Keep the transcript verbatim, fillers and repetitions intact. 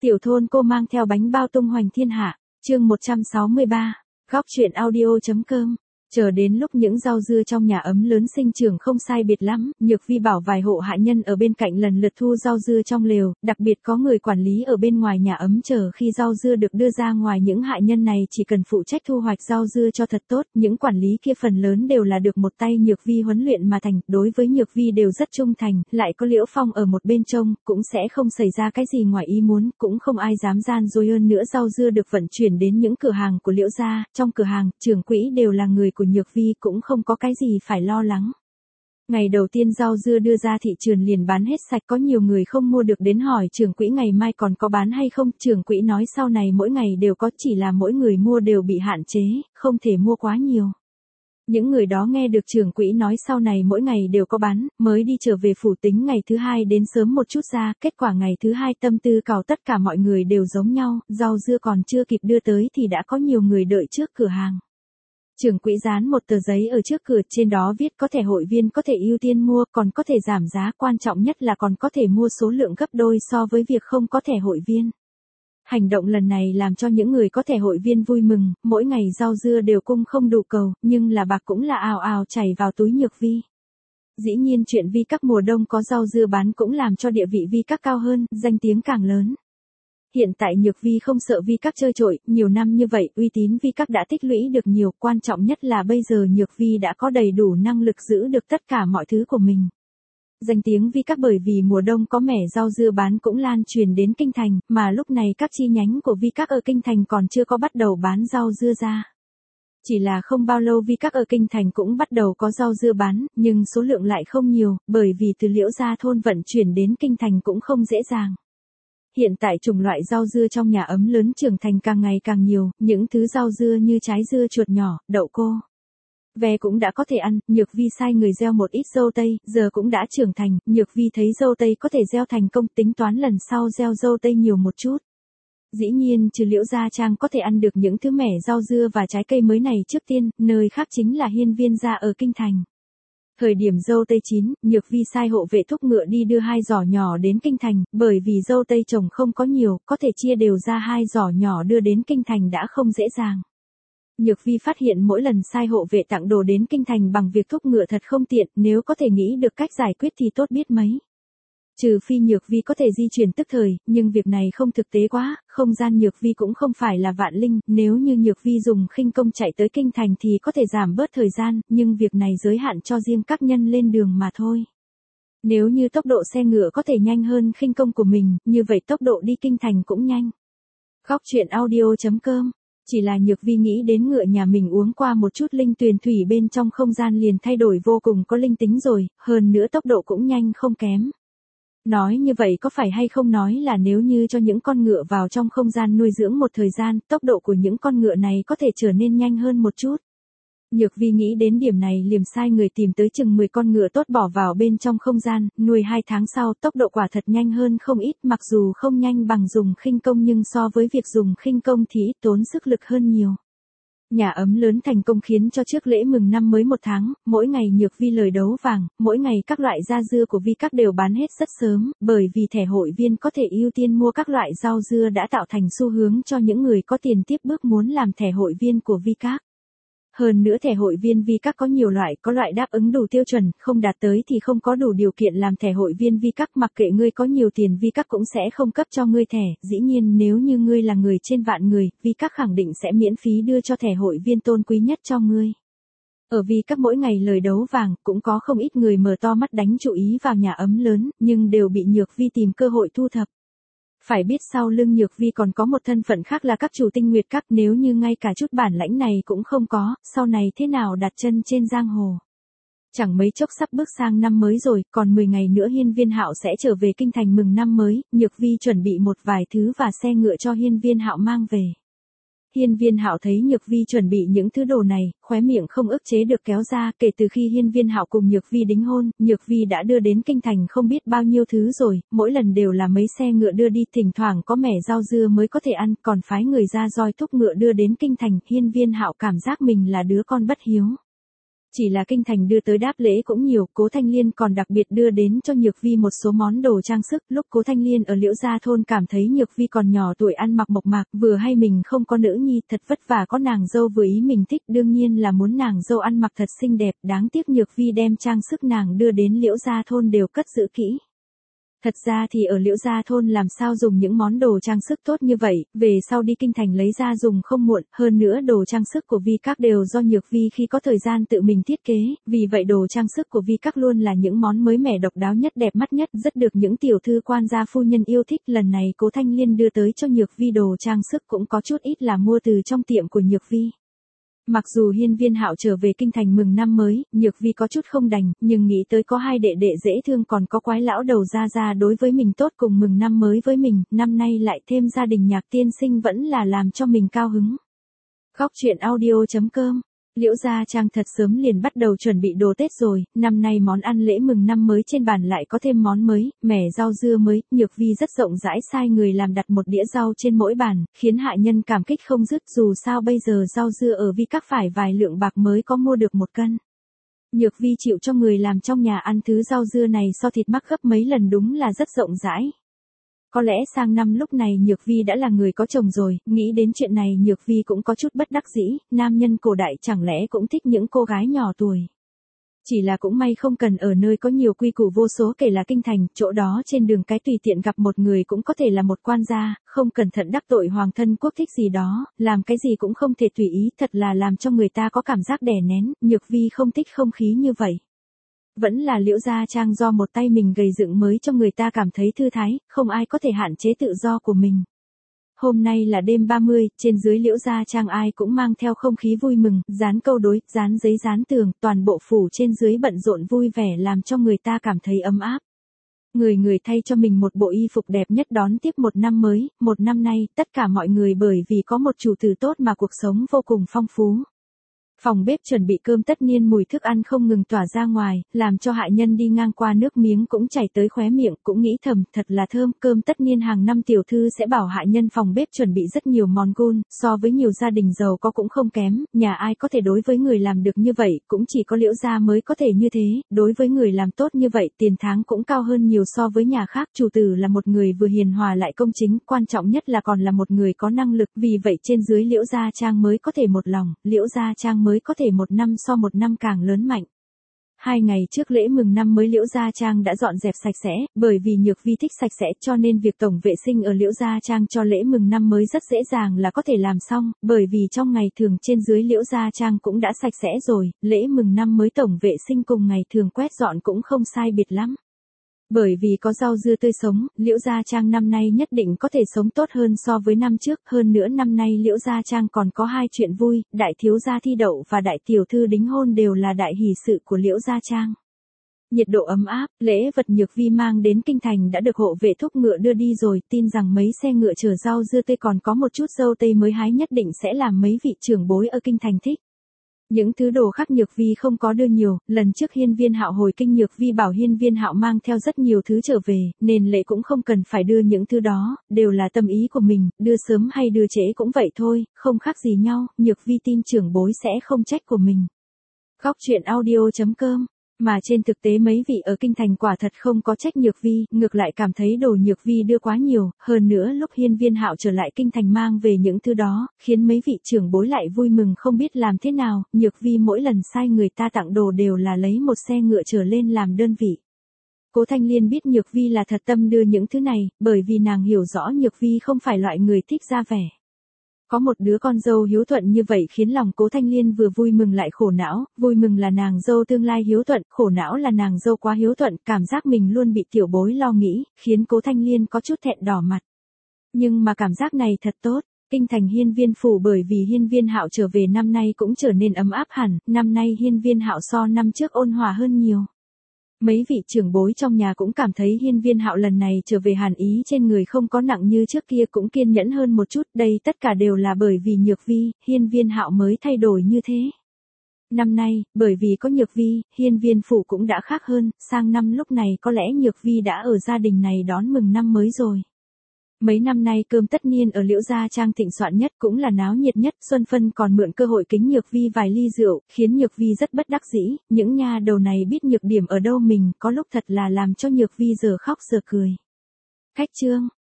Tiểu thôn cô mang theo bánh bao tung hoành thiên hạ, chương một trăm sáu mươi ba, góc truyện audio.com. Chờ đến lúc những rau dưa trong nhà ấm lớn sinh trưởng không sai biệt lắm, Nhược Vi bảo vài hộ hạ nhân ở bên cạnh lần lượt thu rau dưa trong lều, đặc biệt có người quản lý ở bên ngoài nhà ấm chờ khi rau dưa được đưa ra ngoài. Những hạ nhân này chỉ cần phụ trách thu hoạch rau dưa cho thật tốt, những quản lý kia phần lớn đều là được một tay Nhược Vi huấn luyện mà thành, đối với Nhược Vi đều rất trung thành, lại có Liễu Phong ở một bên trông, cũng sẽ không xảy ra cái gì ngoài ý muốn, cũng không ai dám gian dối. Hơn nữa rau dưa được vận chuyển đến những cửa hàng của Liễu gia, trong cửa hàng, trưởng quỹ đều là người của Nhược Vi, cũng không có cái gì phải lo lắng. Ngày đầu tiên rau dưa đưa ra thị trường liền bán hết sạch, có nhiều người không mua được đến hỏi trưởng quỹ ngày mai còn có bán hay không. Trưởng quỹ nói sau này mỗi ngày đều có, chỉ là mỗi người mua đều bị hạn chế, không thể mua quá nhiều. Những người đó nghe được trưởng quỹ nói sau này mỗi ngày đều có bán, mới đi trở về phủ tính ngày thứ hai đến sớm một chút ra, kết quả ngày thứ hai tâm tư cào tất cả mọi người đều giống nhau, rau dưa còn chưa kịp đưa tới thì đã có nhiều người đợi trước cửa hàng. Trưởng quỹ dán một tờ giấy ở trước cửa, trên đó viết có thẻ hội viên có thể ưu tiên mua, còn có thể giảm giá, quan trọng nhất là còn có thể mua số lượng gấp đôi so với việc không có thẻ hội viên. Hành động lần này làm cho những người có thẻ hội viên vui mừng, mỗi ngày rau dưa đều cung không đủ cầu, nhưng là bạc cũng là ào ào chảy vào túi Nhược Vi. Dĩ nhiên chuyện Vi Các mùa đông có rau dưa bán cũng làm cho địa vị Vi Các cao hơn, danh tiếng càng lớn. Hiện tại Nhược Vi không sợ Vi Các chơi trội, nhiều năm như vậy uy tín Vi Các đã tích lũy được nhiều, quan trọng nhất là bây giờ Nhược Vi đã có đầy đủ năng lực giữ được tất cả mọi thứ của mình. Danh tiếng Vi Các bởi vì mùa đông có mẻ rau dưa bán cũng lan truyền đến Kinh Thành, mà lúc này các chi nhánh của Vi Các ở Kinh Thành còn chưa có bắt đầu bán rau dưa ra. Chỉ là không bao lâu Vi Các ở Kinh Thành cũng bắt đầu có rau dưa bán, nhưng số lượng lại không nhiều, bởi vì từ Liễu gia thôn vận chuyển đến Kinh Thành cũng không dễ dàng. Hiện tại chủng loại rau dưa trong nhà ấm lớn trưởng thành càng ngày càng nhiều, những thứ rau dưa như trái dưa chuột nhỏ, đậu cô, ve cũng đã có thể ăn. Nhược Vi sai người gieo một ít dâu tây, giờ cũng đã trưởng thành, Nhược Vi thấy dâu tây có thể gieo thành công, tính toán lần sau gieo dâu tây nhiều một chút. Dĩ nhiên trừ Liễu gia trang có thể ăn được những thứ mẻ rau dưa và trái cây mới này trước tiên, nơi khác chính là Hiên Viên gia ở Kinh Thành. Thời điểm dâu tây chín, Nhược Vi sai hộ vệ thúc ngựa đi đưa hai giỏ nhỏ đến Kinh Thành, bởi vì dâu tây trồng không có nhiều, có thể chia đều ra hai giỏ nhỏ đưa đến Kinh Thành đã không dễ dàng. Nhược Vi phát hiện mỗi lần sai hộ vệ tặng đồ đến Kinh Thành bằng việc thúc ngựa thật không tiện, nếu có thể nghĩ được cách giải quyết thì tốt biết mấy. Trừ phi Nhược Vi có thể di chuyển tức thời, nhưng việc này không thực tế quá, không gian Nhược Vi cũng không phải là vạn linh, nếu như Nhược Vi dùng khinh công chạy tới Kinh Thành thì có thể giảm bớt thời gian, nhưng việc này giới hạn cho riêng các nhân lên đường mà thôi. Nếu như tốc độ xe ngựa có thể nhanh hơn khinh công của mình, như vậy tốc độ đi Kinh Thành cũng nhanh. Góc truyện audio.com. Chỉ là Nhược Vi nghĩ đến ngựa nhà mình uống qua một chút linh tuyền thủy bên trong không gian liền thay đổi vô cùng có linh tính rồi, hơn nữa tốc độ cũng nhanh không kém. Nói như vậy có phải hay không nói là nếu như cho những con ngựa vào trong không gian nuôi dưỡng một thời gian, tốc độ của những con ngựa này có thể trở nên nhanh hơn một chút. Nhược Vi nghĩ đến điểm này liền sai người tìm tới chừng mười con ngựa tốt bỏ vào bên trong không gian, nuôi hai tháng sau tốc độ quả thật nhanh hơn không ít, mặc dù không nhanh bằng dùng khinh công nhưng so với việc dùng khinh công thì ít tốn sức lực hơn nhiều. Nhà ấm lớn thành công khiến cho trước lễ mừng năm mới một tháng, mỗi ngày Nhược Vi lời đấu vàng, mỗi ngày các loại da dưa của Vi Các đều bán hết rất sớm, bởi vì thẻ hội viên có thể ưu tiên mua các loại rau dưa đã tạo thành xu hướng cho những người có tiền tiếp bước muốn làm thẻ hội viên của Vi Các. Hơn nữa thẻ hội viên Vi Các có nhiều loại, có loại đáp ứng đủ tiêu chuẩn, không đạt tới thì không có đủ điều kiện làm thẻ hội viên Vi Các, mặc kệ ngươi có nhiều tiền Vi Các cũng sẽ không cấp cho ngươi thẻ, dĩ nhiên nếu như ngươi là người trên vạn người, Vi Các khẳng định sẽ miễn phí đưa cho thẻ hội viên tôn quý nhất cho ngươi. Ở Vi Các mỗi ngày lời đấu vàng, cũng có không ít người mở to mắt đánh chú ý vào nhà ấm lớn, nhưng đều bị Nhược Vi tìm cơ hội thu thập. Phải biết sau lưng Nhược Vi còn có một thân phận khác là các chủ Tinh Nguyệt Các, nếu như ngay cả chút bản lãnh này cũng không có, sau này thế nào đặt chân trên giang hồ. Chẳng mấy chốc sắp bước sang năm mới rồi, còn mười ngày nữa Hiên Viên Hạo sẽ trở về Kinh Thành mừng năm mới, Nhược Vi chuẩn bị một vài thứ và xe ngựa cho Hiên Viên Hạo mang về. Hiên Viên Hạo thấy Nhược Vi chuẩn bị những thứ đồ này, khóe miệng không ức chế được kéo ra, kể từ khi Hiên Viên Hạo cùng Nhược Vi đính hôn, Nhược Vi đã đưa đến Kinh Thành không biết bao nhiêu thứ rồi, mỗi lần đều là mấy xe ngựa đưa đi, thỉnh thoảng có mẻ rau dưa mới có thể ăn, còn phái người ra roi thúc ngựa đưa đến Kinh Thành, Hiên Viên Hạo cảm giác mình là đứa con bất hiếu. Chỉ là kinh thành đưa tới đáp lễ cũng nhiều, Cố Thanh Liên còn đặc biệt đưa đến cho Nhược Vi một số món đồ trang sức, lúc Cố Thanh Liên ở Liễu Gia thôn cảm thấy Nhược Vi còn nhỏ tuổi ăn mặc mộc mạc, vừa hay mình không có nữ nhi, thật vất vả có nàng dâu vừa ý mình thích, đương nhiên là muốn nàng dâu ăn mặc thật xinh đẹp, đáng tiếc Nhược Vi đem trang sức nàng đưa đến Liễu Gia thôn đều cất giữ kỹ. Thật ra thì ở Liễu Gia thôn làm sao dùng những món đồ trang sức tốt như vậy, về sau đi kinh thành lấy ra dùng không muộn, hơn nữa đồ trang sức của Vi Các đều do Nhược Vi khi có thời gian tự mình thiết kế, vì vậy đồ trang sức của Vi Các luôn là những món mới mẻ độc đáo nhất, đẹp mắt nhất, rất được những tiểu thư quan gia phu nhân yêu thích. Lần này Cố Thanh Liên đưa tới cho Nhược Vi đồ trang sức cũng có chút ít là mua từ trong tiệm của Nhược Vi. Mặc dù Hiên Viên Hạo trở về kinh thành mừng năm mới, Nhược Vi có chút không đành, nhưng nghĩ tới có hai đệ đệ dễ thương còn có quái lão đầu gia gia đối với mình tốt cùng mừng năm mới với mình, năm nay lại thêm gia đình Nhạc tiên sinh vẫn là làm cho mình cao hứng. Góc truyện audio chấm com. Liễu Gia Trang thật sớm liền bắt đầu chuẩn bị đồ Tết rồi, năm nay món ăn lễ mừng năm mới trên bàn lại có thêm món mới, mẻ rau dưa mới, Nhược Vi rất rộng rãi sai người làm đặt một đĩa rau trên mỗi bàn, khiến hạ nhân cảm kích không dứt, dù sao bây giờ rau dưa ở Vi Các phải vài lượng bạc mới có mua được một cân. Nhược Vi chịu cho người làm trong nhà ăn thứ rau dưa này so thịt mắc gấp mấy lần, đúng là rất rộng rãi. Có lẽ sang năm lúc này Nhược Vi đã là người có chồng rồi, nghĩ đến chuyện này Nhược Vi cũng có chút bất đắc dĩ, nam nhân cổ đại chẳng lẽ cũng thích những cô gái nhỏ tuổi. Chỉ là cũng may không cần ở nơi có nhiều quy củ vô số kể là kinh thành, chỗ đó trên đường cái tùy tiện gặp một người cũng có thể là một quan gia, không cẩn thận đắc tội hoàng thân quốc thích gì đó, làm cái gì cũng không thể tùy ý, thật là làm cho người ta có cảm giác đè nén, Nhược Vi không thích không khí như vậy. Vẫn là Liễu Gia Trang do một tay mình gầy dựng mới cho người ta cảm thấy thư thái, không ai có thể hạn chế tự do của mình. Hôm nay là đêm ba mươi, trên dưới Liễu Gia Trang ai cũng mang theo không khí vui mừng, dán câu đối, dán giấy dán tường, toàn bộ phủ trên dưới bận rộn vui vẻ làm cho người ta cảm thấy ấm áp. Người người thay cho mình một bộ y phục đẹp nhất đón tiếp một năm mới, một năm nay, tất cả mọi người bởi vì có một chủ tử tốt mà cuộc sống vô cùng phong phú. Phòng bếp chuẩn bị cơm tất niên, mùi thức ăn không ngừng tỏa ra ngoài, làm cho hạ nhân đi ngang qua nước miếng cũng chảy tới khóe miệng, cũng nghĩ thầm, thật là thơm. Cơm tất niên hàng năm tiểu thư sẽ bảo hạ nhân phòng bếp chuẩn bị rất nhiều món ngon, so với nhiều gia đình giàu có cũng không kém, nhà ai có thể đối với người làm được như vậy, cũng chỉ có Liễu gia mới có thể như thế, đối với người làm tốt như vậy, tiền tháng cũng cao hơn nhiều so với nhà khác. Chủ tử là một người vừa hiền hòa lại công chính, quan trọng nhất là còn là một người có năng lực, vì vậy trên dưới Liễu Gia Trang mới có thể một lòng, Liễu Gia Trang mới có thể một năm so một năm càng lớn mạnh. Hai ngày trước lễ mừng năm mới Liễu Gia Trang đã dọn dẹp sạch sẽ, bởi vì Nhược Vi thích sạch sẽ cho nên việc tổng vệ sinh ở Liễu Gia Trang cho lễ mừng năm mới rất dễ dàng là có thể làm xong, bởi vì trong ngày thường trên dưới Liễu Gia Trang cũng đã sạch sẽ rồi, lễ mừng năm mới tổng vệ sinh cùng ngày thường quét dọn cũng không sai biệt lắm. Bởi vì có rau dưa tươi sống, Liễu Gia Trang năm nay nhất định có thể sống tốt hơn so với năm trước, hơn nữa năm nay Liễu Gia Trang còn có hai chuyện vui, đại thiếu gia thi đậu và đại tiểu thư đính hôn đều là đại hỷ sự của Liễu Gia Trang. Nhiệt độ ấm áp, lễ vật Nhược Vi mang đến kinh thành đã được hộ vệ thúc ngựa đưa đi rồi, tin rằng mấy xe ngựa chở rau dưa tươi còn có một chút dâu tây mới hái nhất định sẽ làm mấy vị trưởng bối ở kinh thành thích. Những thứ đồ khác Nhược Vi không có đưa nhiều, lần trước Hiên Viên Hạo hồi kinh Nhược Vi bảo Hiên Viên Hạo mang theo rất nhiều thứ trở về, nên lệ cũng không cần phải đưa những thứ đó, đều là tâm ý của mình, đưa sớm hay đưa trễ cũng vậy thôi, không khác gì nhau, Nhược Vi tin trưởng bối sẽ không trách của mình. Góc truyện audio chấm com. Mà trên thực tế mấy vị ở kinh thành quả thật không có trách Nhược Vi, ngược lại cảm thấy đồ Nhược Vi đưa quá nhiều, hơn nữa lúc Hiên Viên Hạo trở lại kinh thành mang về những thứ đó, khiến mấy vị trưởng bối lại vui mừng không biết làm thế nào, Nhược Vi mỗi lần sai người ta tặng đồ đều là lấy một xe ngựa trở lên làm đơn vị. Cố Thanh Liên biết Nhược Vi là thật tâm đưa những thứ này, bởi vì nàng hiểu rõ Nhược Vi không phải loại người thích ra vẻ. Có một đứa con dâu hiếu thuận như vậy khiến lòng Cố Thanh Liên vừa vui mừng lại khổ não, vui mừng là nàng dâu tương lai hiếu thuận, khổ não là nàng dâu quá hiếu thuận, cảm giác mình luôn bị tiểu bối lo nghĩ, khiến Cố Thanh Liên có chút thẹn đỏ mặt. Nhưng mà cảm giác này thật tốt, kinh thành Hiên Viên phủ bởi vì Hiên Viên Hạo trở về năm nay cũng trở nên ấm áp hẳn, năm nay Hiên Viên Hạo so năm trước ôn hòa hơn nhiều. Mấy vị trưởng bối trong nhà cũng cảm thấy Hiên Viên Hạo lần này trở về hàn ý trên người không có nặng như trước kia, cũng kiên nhẫn hơn một chút, đây tất cả đều là bởi vì Nhược Vi, Hiên Viên Hạo mới thay đổi như thế. Năm nay, bởi vì có Nhược Vi, Hiên Viên phủ cũng đã khác hơn, sang năm lúc này có lẽ Nhược Vi đã ở gia đình này đón mừng năm mới rồi. Mấy năm nay cơm tất niên ở Liễu Gia Trang thịnh soạn nhất cũng là náo nhiệt nhất, Xuân Phân còn mượn cơ hội kính Nhược Vi vài ly rượu, khiến Nhược Vi rất bất đắc dĩ, những nha đầu này biết nhược điểm ở đâu mình, có lúc thật là làm cho Nhược Vi giờ khóc giờ cười. Khách chương,